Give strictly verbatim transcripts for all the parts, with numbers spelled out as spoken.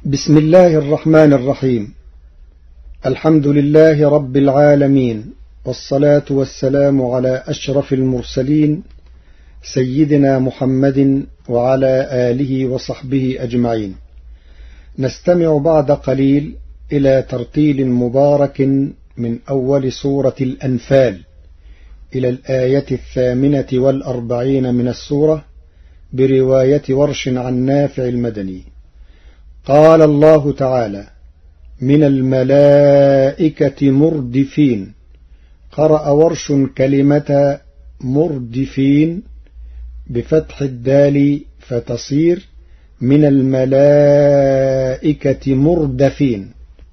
بسم الله الرحمن الرحيم. الحمد لله رب العالمين، والصلاة والسلام على أشرف المرسلين سيدنا محمد وعلى آله وصحبه أجمعين. نستمع بعد قليل إلى ترتيل مبارك من أول سورة الأنفال إلى الآية الثامنة والأربعين من السورة برواية ورش عن نافع المدني. قال الله تعالى: من الملائكة مردفين. قرأ ورش كلمة مردفين بفتح الدال فتصير من الملائكة مردفين.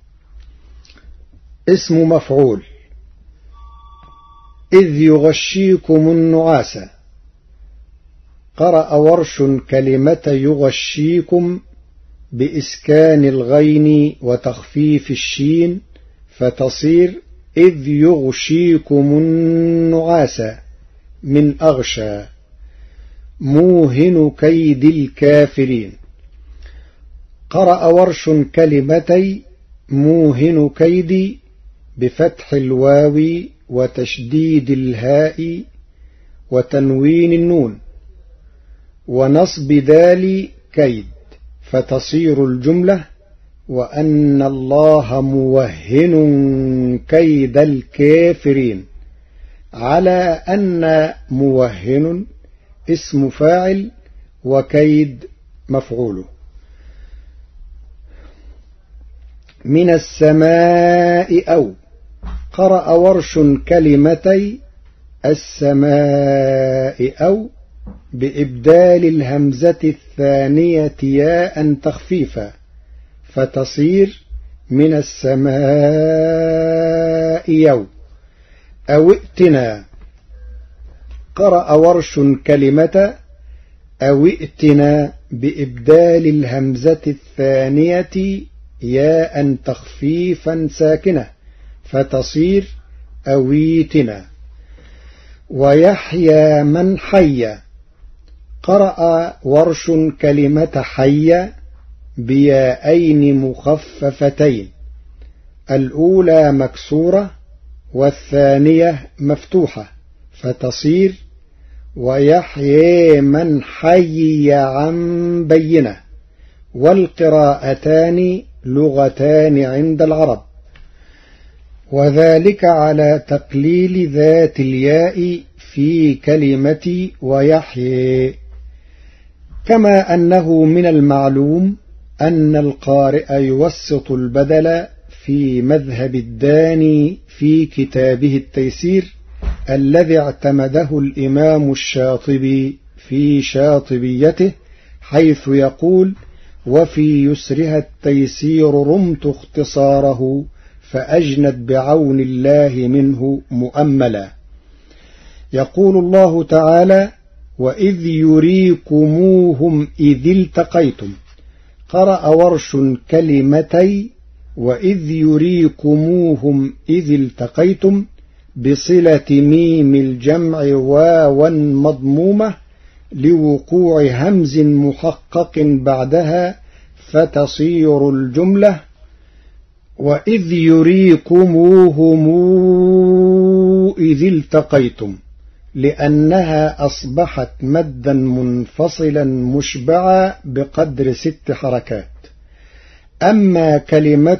اسم مفعول. إذ يغشيكم النعاس. قرأ ورش كلمة يغشيكم بإسكان الغين وتخفيف الشين فتصير إذ يغشيكم النعاس من أغشى. موهن كيد الكافرين. قرأ ورش كلمتي موهن كيد بفتح الواو وتشديد الهاء وتنوين النون ونصب دال كيد فتصير الجملة وأن الله موهن كيد الكافرين، على أن موهن اسم فاعل وكيد مفعوله. من السماء أو. قرأ ورش كلمتي السماء أو بإبدال الهمزة الثانية ياء تخفيفا فتصير من السماء يو. أو ائتنا. قرأ ورش كلمة أو ائتنا بإبدال الهمزة الثانية ياء تخفيفا ساكنة فتصير أويتنا. ويحيى من حي. قرأ ورش كلمة حي بياءين مخففتين، الأولى مكسورة والثانية مفتوحة فتصير ويحيى من حي عن بينة. والقراءتان لغتان عند العرب، وذلك على تقليل ذات الياء في كلمة ويحيى. كما أنه من المعلوم أن القارئ يوسط البدل في مذهب الداني في كتابه التيسير الذي اعتمده الإمام الشاطبي في شاطبيته، حيث يقول: وفي يسرها التيسير رمت اختصاره فأجنت بعون الله منه مؤملا. يقول الله تعالى: وإذ يريكموهم إذ التقيتم. قرأ ورش كلمتي وإذ يريكموهم إذ التقيتم بصلة ميم الجمع واوا مضمومة لوقوع همز محقق بعدها فتصير الجملة وإذ يريكموهم إذ التقيتم، لأنها أصبحت مدا منفصلا مشبعا بقدر ست حركات. أما كلمة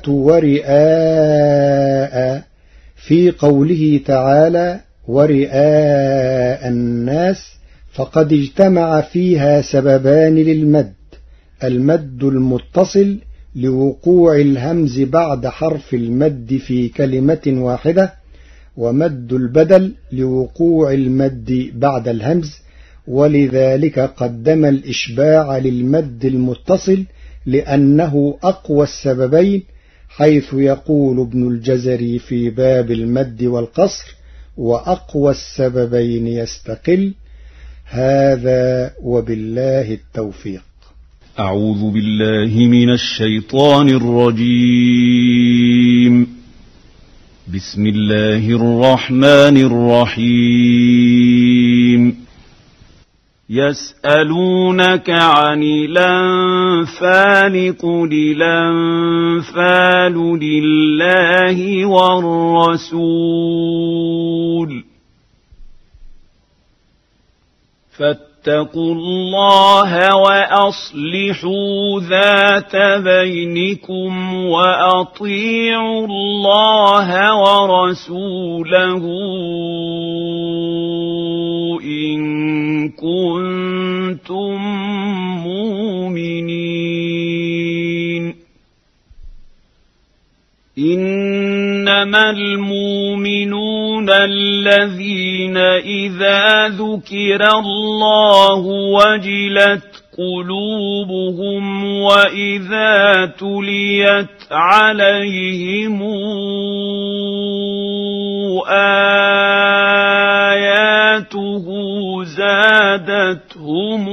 ورئاء في قوله تعالى ورئاء الناس فقد اجتمع فيها سببان للمد: المد المتصل لوقوع الهمز بعد حرف المد في كلمة واحدة، ومد البدل لوقوع المد بعد الهمز، ولذلك قدم الإشباع للمد المتصل لأنه أقوى السببين، حيث يقول ابن الجزري في باب المد والقصر: وأقوى السببين يستقل. هذا وبالله التوفيق. أعوذ بالله من الشيطان الرجيم. بسم الله الرحمن الرحيم. يسألونك عن الأنفال قل الأنفال لله والرسول فاتقوا الله وأصلحوا ذات بينكم وأطيعوا الله ورسوله إن كنتم مؤمنين إنما المؤمنون الذين إذا ذكر الله وجلت قلوبهم وإذا تليت عليهم آياته زادتهم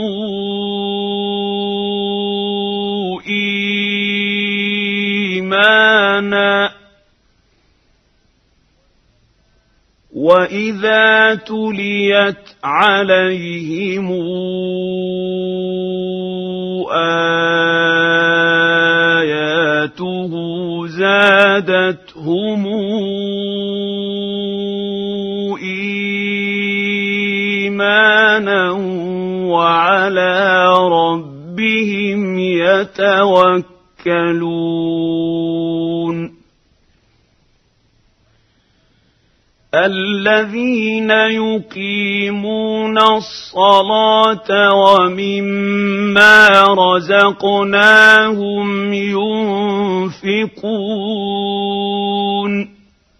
إيمانا وإذا تليت عليهم آياته زادتهم إيمانا وعلى ربهم يتوكلون الذين يقيمون الصلاة ومما رزقناهم ينفقون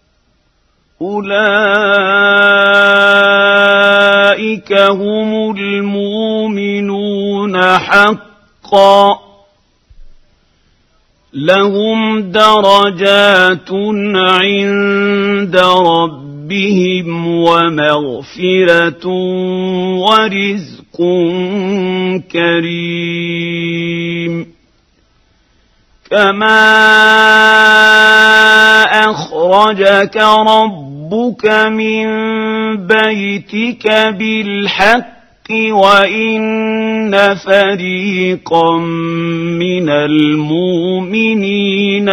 أولئك هم المؤمنون حقا لهم درجات عند ربهم بهم ومغفرة ورزق كريم كما أخرجك ربك من بيتك بالحق وإن فريقا من المؤمنين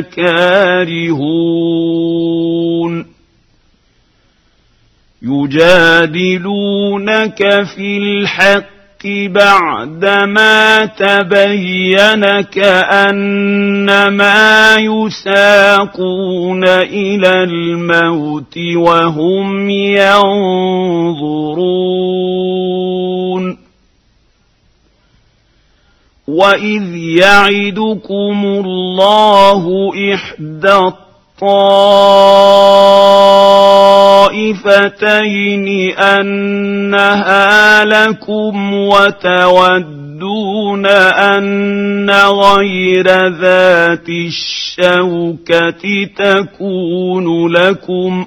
لكارهون يجادلونك في الحق بعدما تبين كأنما يساقون إلى الموت وهم ينظرون وإذ يعدكم الله إحدى الطائفتين أنها لكم وتودون أن غير ذات الشوكة تكون لكم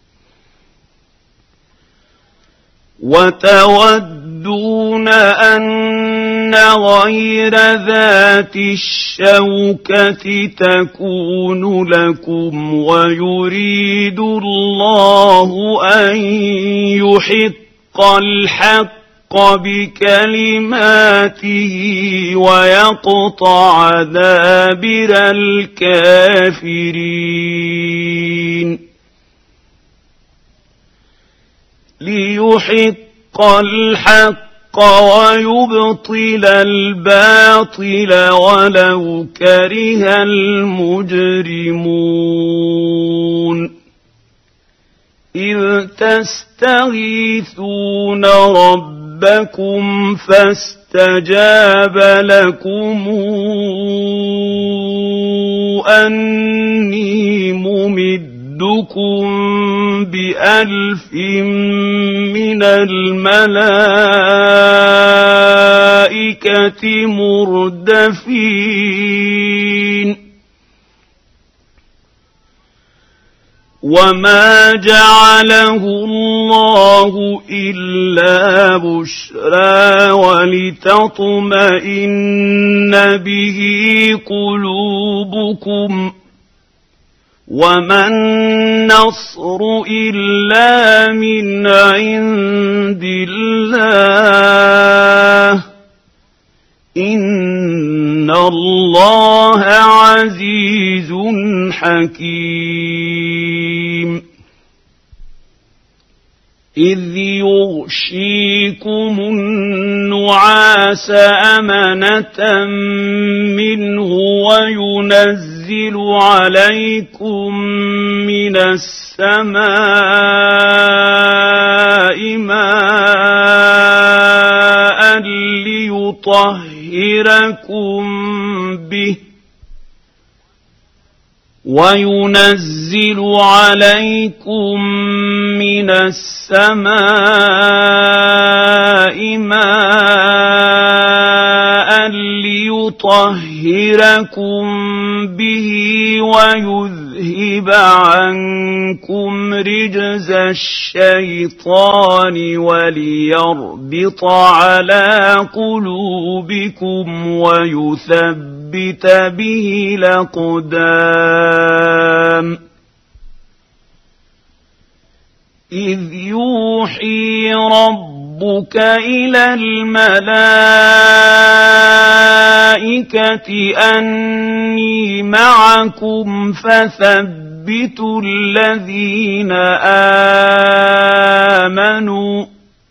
وتودون أن غير ذات الشوكة تكون لكم ويريد الله أن يحق الحق بكلماته ويقطع دابر الكافرين ليحق الحق ويبطل الباطل ولو كره المجرمون إذ تستغيثون ربكم فاستجاب لكم أني ممد بألف من الملائكة مردفين وما جعله الله إلا بشرى ولتطمئن به قلوبكم وما النصر إلا من عند الله إن الله عزيز حكيم إذ يغشيكم النعاس أمنة منه وينزل عليكم من السماء ماء ليطهركم به وينزل عليكم من السماء ماء ليطهركم به ويذهب عنكم رجز الشيطان وليربط على قلوبكم ويثبت به الأقدام إذ يوحي ربك إلى الملائكة أني معكم فثبتوا الذين آمنوا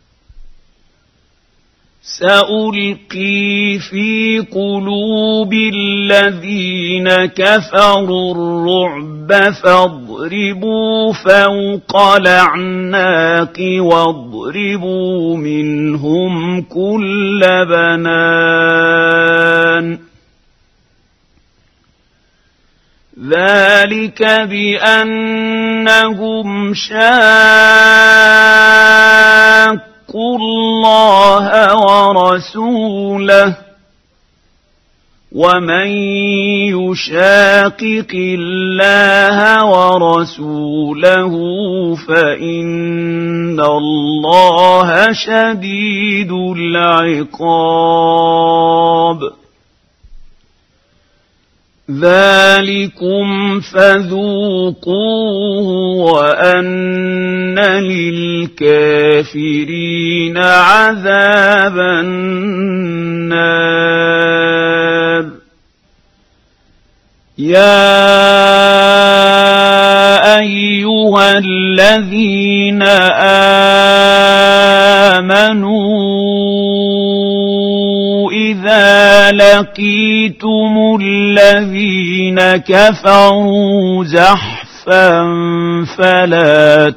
سألقي في قلوب الذين كفروا الرعب فاضربوا فوق الأعناق واضربوا منهم كل بنان ذلك بأنهم شاقوا الله ورسوله ومن يشاقق الله ورسوله فإن الله شديد العقاب ذلكم فذوقوه وأن للكافرين عذاب النار يا أيها الذين آمنوا إذا لقيتم الذين كفروا زحفا فلا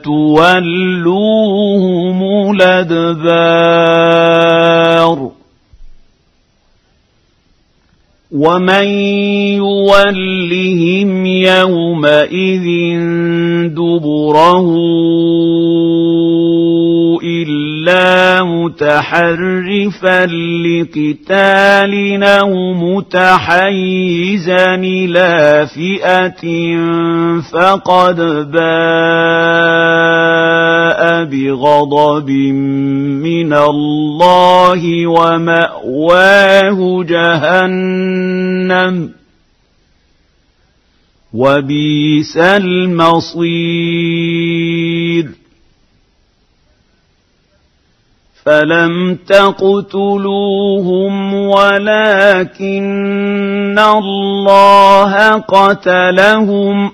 تولوهم الأدبار ومن يولهم يومئذ دبره إلا متحرفا لقتال أو متحيزا إلى فئة فقد باء بغضب من الله ومأواه جهنم وبئس المصير فلم تقتلوهم ولكن الله قتلهم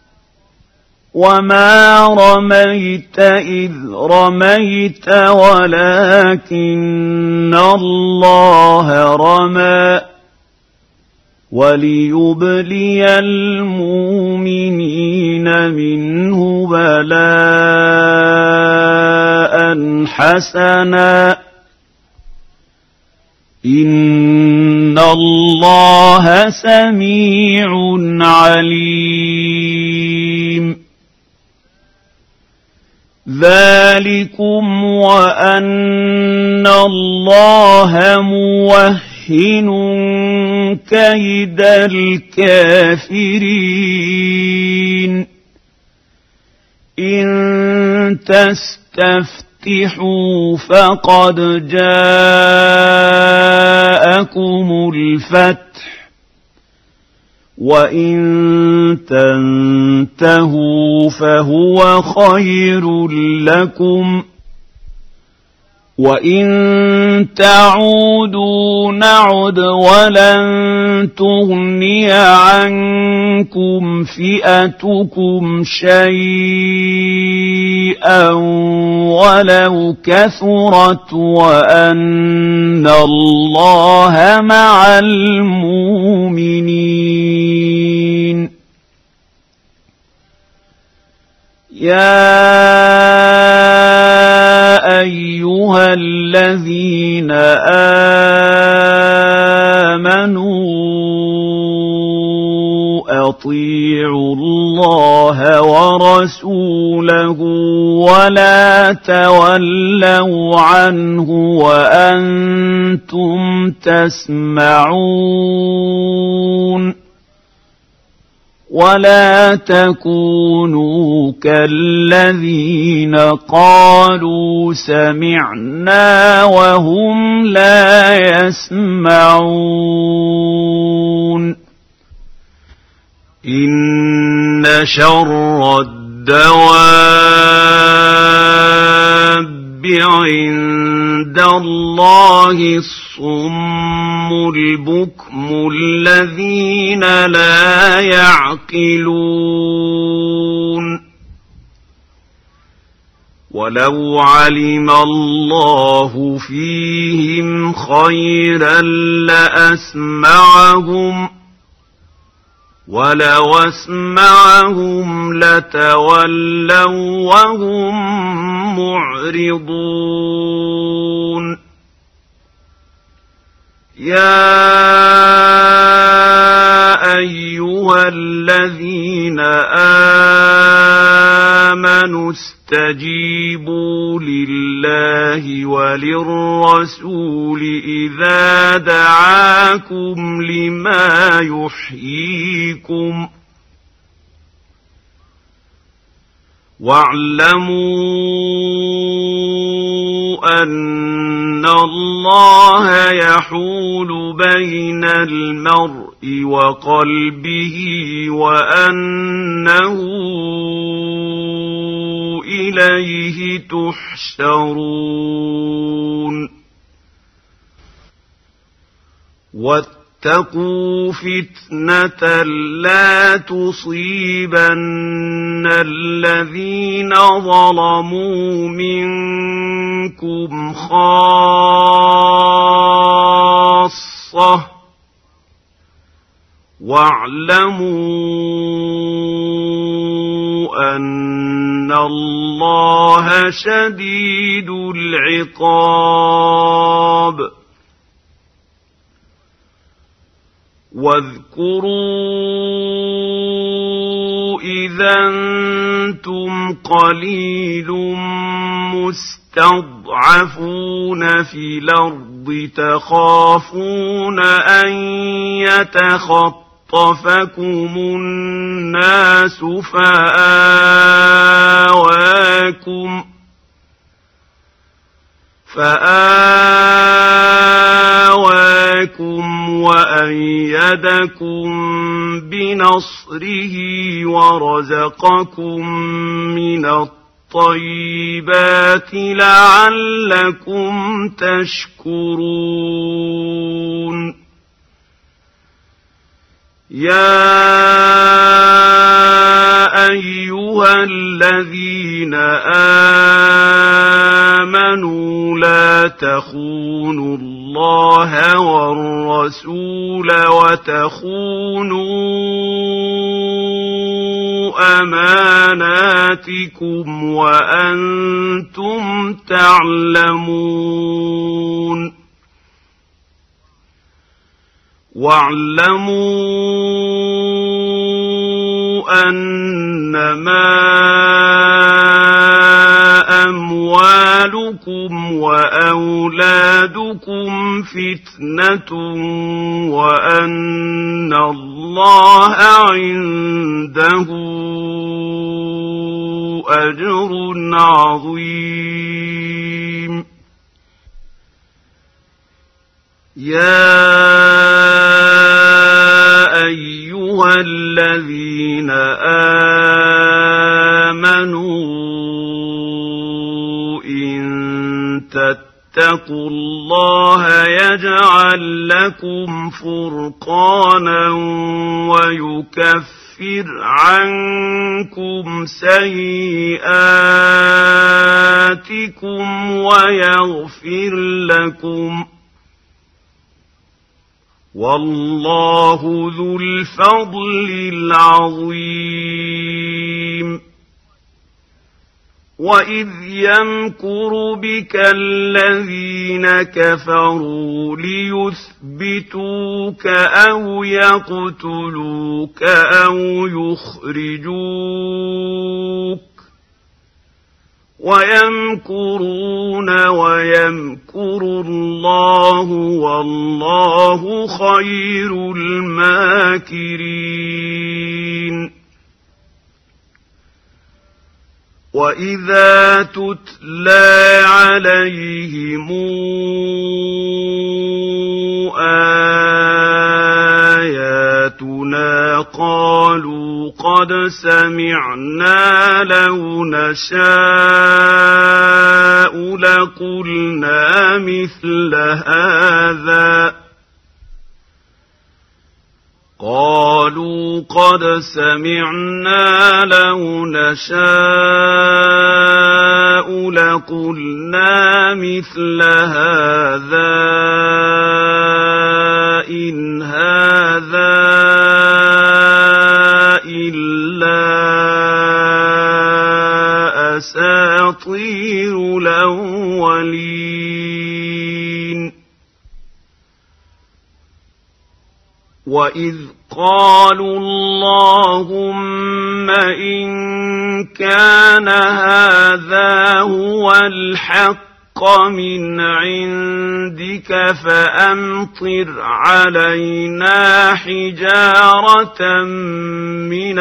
وما رميت إذ رميت ولكن الله رمى وليبلي المؤمنين منه بلاء حسنا إن الله سميع عليم ذلكم وأن الله موهن كيد الكافرين إن تستفتحوا فقد جاءكم الفتح وإن تنتهوا فهو خير لكم وإن تعودوا نعد ولن تغني عنكم فئتكم شيئا ولو كثرت وأن الله مع المؤمنين. يا أيها الذين آمنوا أطيعوا الله ورسوله ولا تولوا عنه وأنتم تسمعون ولا تكونوا كالذين قالوا سمعنا وهم لا يسمعون. إن شر الدواب عند الله الصم البكم الذين لا يعقلون. ولو علم الله فيهم خيرا لأسمعهم ولو أسمعهم لتولوا وهم معرضون. يا أيها الذين آمنوا استجيبوا لله وللرسول إذا دعاكم لما يحييكم واعلموا أن الله يحول بين المرء وقلبه وأنه إليه تحشرون. واتقوا فتنة لا تصيبن الذين ظلموا منكم خاصة واعلموا أن الله شديد العقاب. واذكروا إذا أنتم قليل مستضعفون في الأرض تخافون أن يتخطفكم الناس فآواكم فآواكم وأيدكم بنصره ورزقكم من الطيبات لعلكم تشكرون. يا أيها الذين آمنوا لا تخونوا الله والرسول وتخونوا أماناتكم وأنتم تعلمون. واعلموا أنما أموالكم وأولادكم فتنة وأن الله عنده أجر عظيم. يا أيها أيها الذين آمنوا إن تتقوا الله يجعل لكم فرقانا ويكفر عنكم سيئاتكم ويغفر لكم والله ذو الفضل العظيم وإذ يمكر بك الذين كفروا ليثبتوك أو يقتلوك أو يخرجوك ويمكرون ويمكر الله والله خير الماكرين وإذا تتلى عليهم آياتنا قالوا قد سمعنا لو نشاء لقلنا مثل هذا قالوا قد سمعنا لو نشاء لقلنا مثل هذا إن هذا إلا أساطير الأولين وإذ قالوا اللهم إن كان هذا هو الحق من عندك فأمطر علينا حجارة من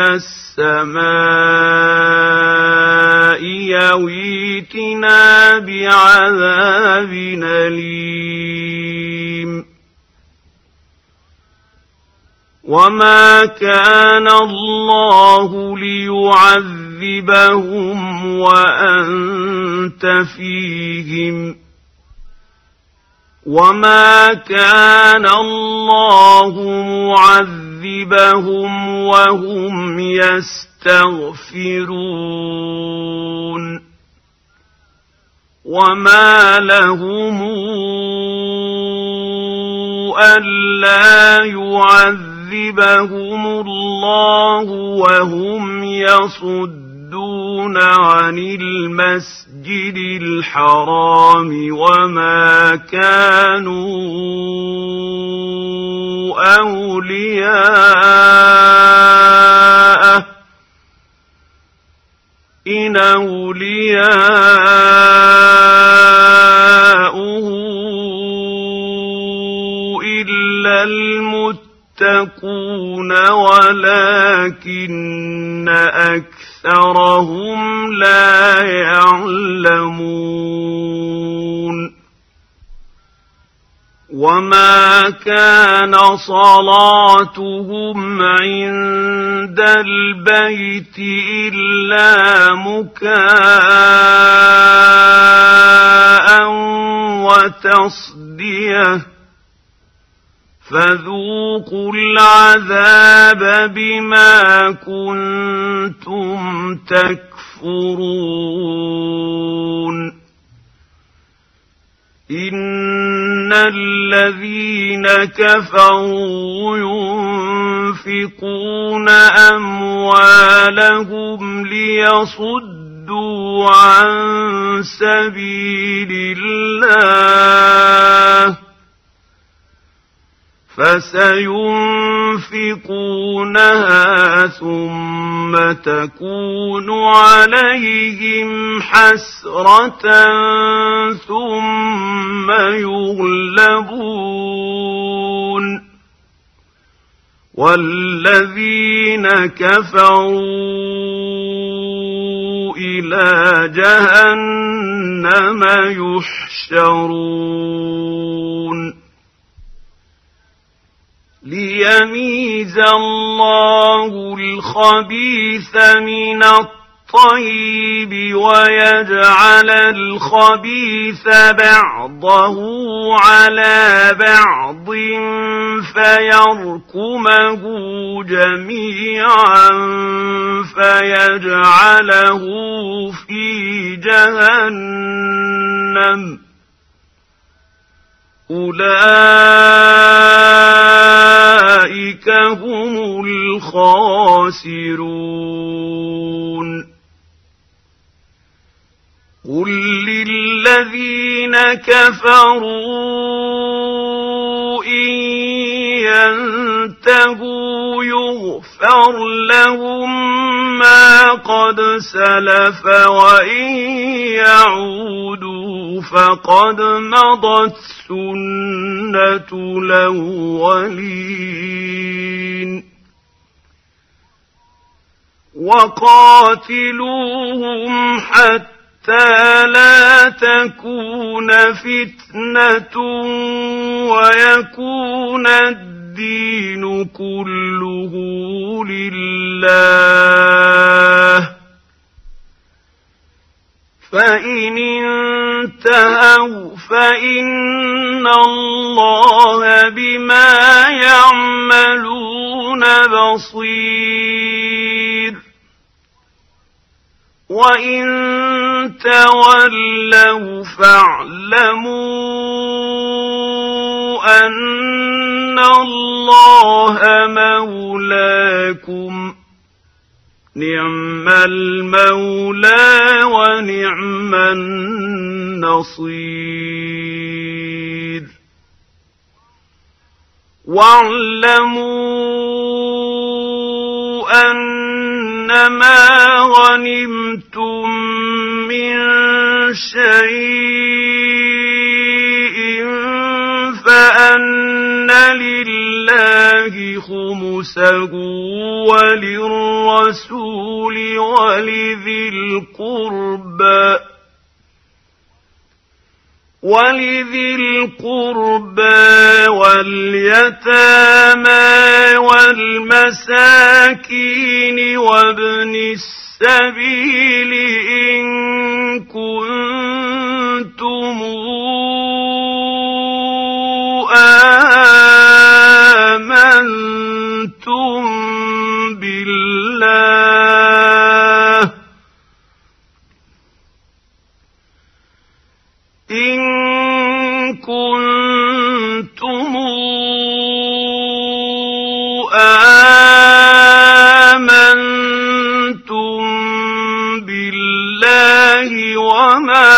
السماء يويتنا بعذاب أليم وما كان الله ليعذبهم وأنت فيهم وما كان الله معذبهم وهم يستغفرون وما لهم ألا يعذبهم يعذبهم الله وهم يصدون عن المسجد الحرام وما كانوا أولياءه إن أولياؤه إلا المتقون تكون ولكن أكثرهم لا يعلمون وما كان صلاتهم عند البيت إلا مكاء وتصديه فذوقوا العذاب بما كنتم تكفرون إن الذين كفروا ينفقون أموالهم ليصدوا عن سبيل الله فسينفقونها ثم تكون عليهم حسرة ثم يغلبون والذين كفروا إلى جهنم يحشرون ليميز الله الخبيث من الطيب ويجعل الخبيث بعضه على بعض فيركمه جميعا فيجعله في جهنم أولئك هم الخاسرون قل للذين كفروا إن ينتهوا يغفر لهم ما قد سلف وإن يعودوا فقد مضت سنة الأولين وقاتلوهم حتى حتى لا تكون فتنة ويكون الدين كله لله فإن انتهوا فإن الله بما يعملون بصير وإن تولوا فاعلموا أن الله مولاكم نعم المولى ونعم النصير واعلموا أنما غنمتم من شيء فأن لله خمسه وللرسول ولذي القربى ولذي القربى واليتامى والمساكين وابن السبيل إن كنتم آمنتم بالله إن كنتم آمنتم بالله وما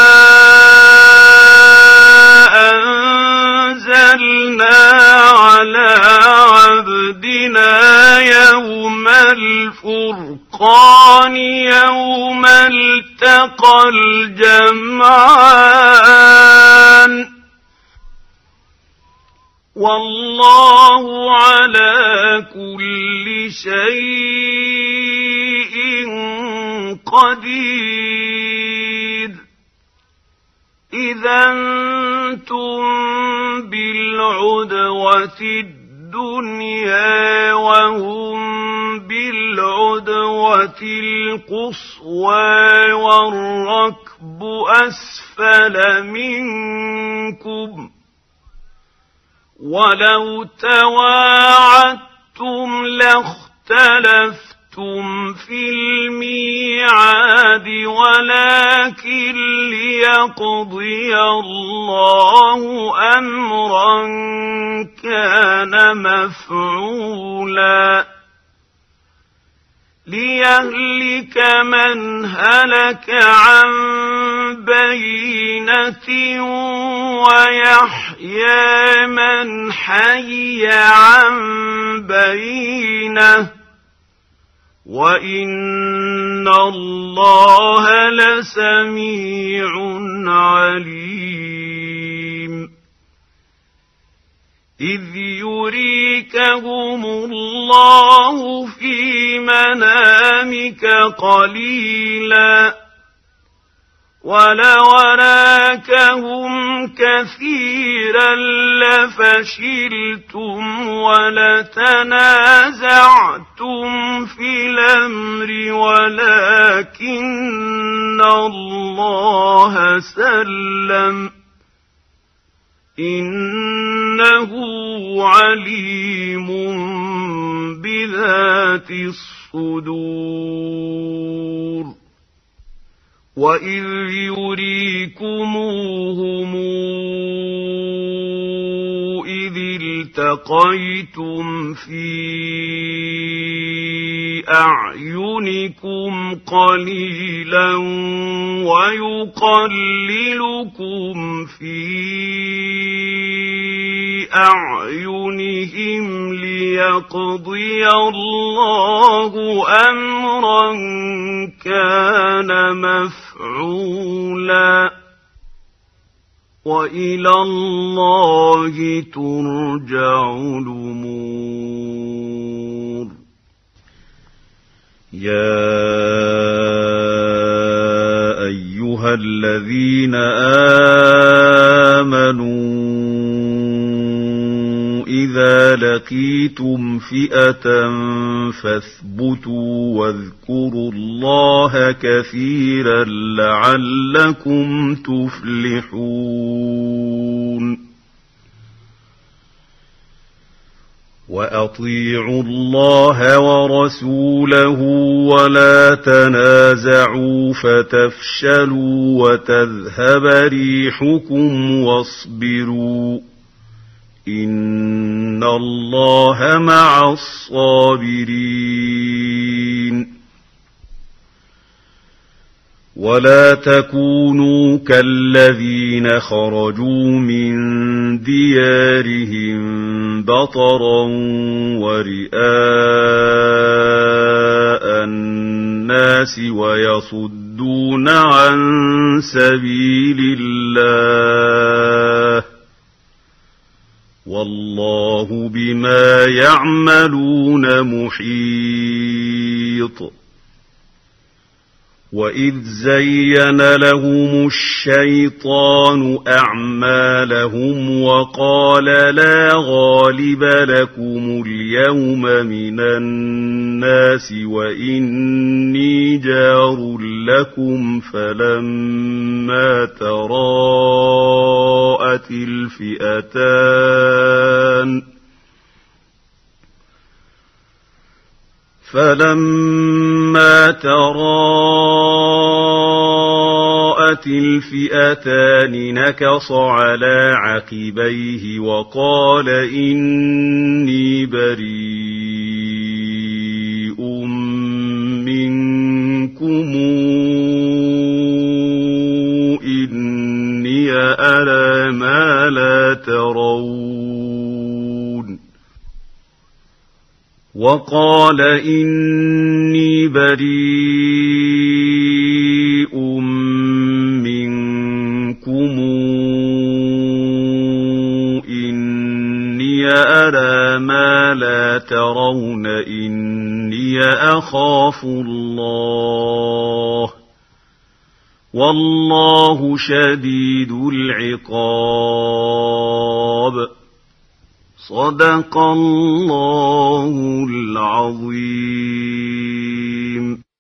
أنزلنا على عبدنا يوم الفرقان يوم التقى الجمعان والله على كل شيء قدير إذا أنتم بالعدوة الدنيا وهم بالعدوة القصوى والركب أسفل منكم ولو تواعدتم لاختلفتم في الميعاد ولكن ليقضي الله أمرا كان مفعولا ليهلك من هلك عن بينة ويحيى من حي عن بينة وإن الله لسميع عليم إذ يريكهم الله في منامك قليلا ولو أراكهم كثيرا لفشلتم ولتنازعتم في الأمر ولكن الله سلم إنه عليم بذات الصدور وإذ يريكموهم إذ التقيتم في أعينكم قليلا ويقللكم في أعينهم ليقضي الله أمرا كان مفعولا وإلى الله ترجع الأمور يا أيها الذين آمنوا إذا لقيتم فئة فاثبتوا واذكروا الله كثيرا لعلكم تفلحون وأطيعوا الله ورسوله ولا تنازعوا فتفشلوا وتذهب ريحكم واصبروا إن الله مع الصابرين ولا تكونوا كالذين خرجوا من ديارهم بطرا ورئاء الناس ويصدون عن سبيل الله والله بما يعملون محيط وإذ زين لهم الشيطان أعمالهم وقال لا غالب لكم اليوم من الناس وإني جار لكم فلما تراءت الفئتان فلما تراءت الفئتان نكص على عقبيه وقال إني بريء منكم إني أرى ما لا ترون وقال إني بريء منكم إني أرى ما لا ترون إني أخاف الله والله شديد العقاب صدق الله العظيم.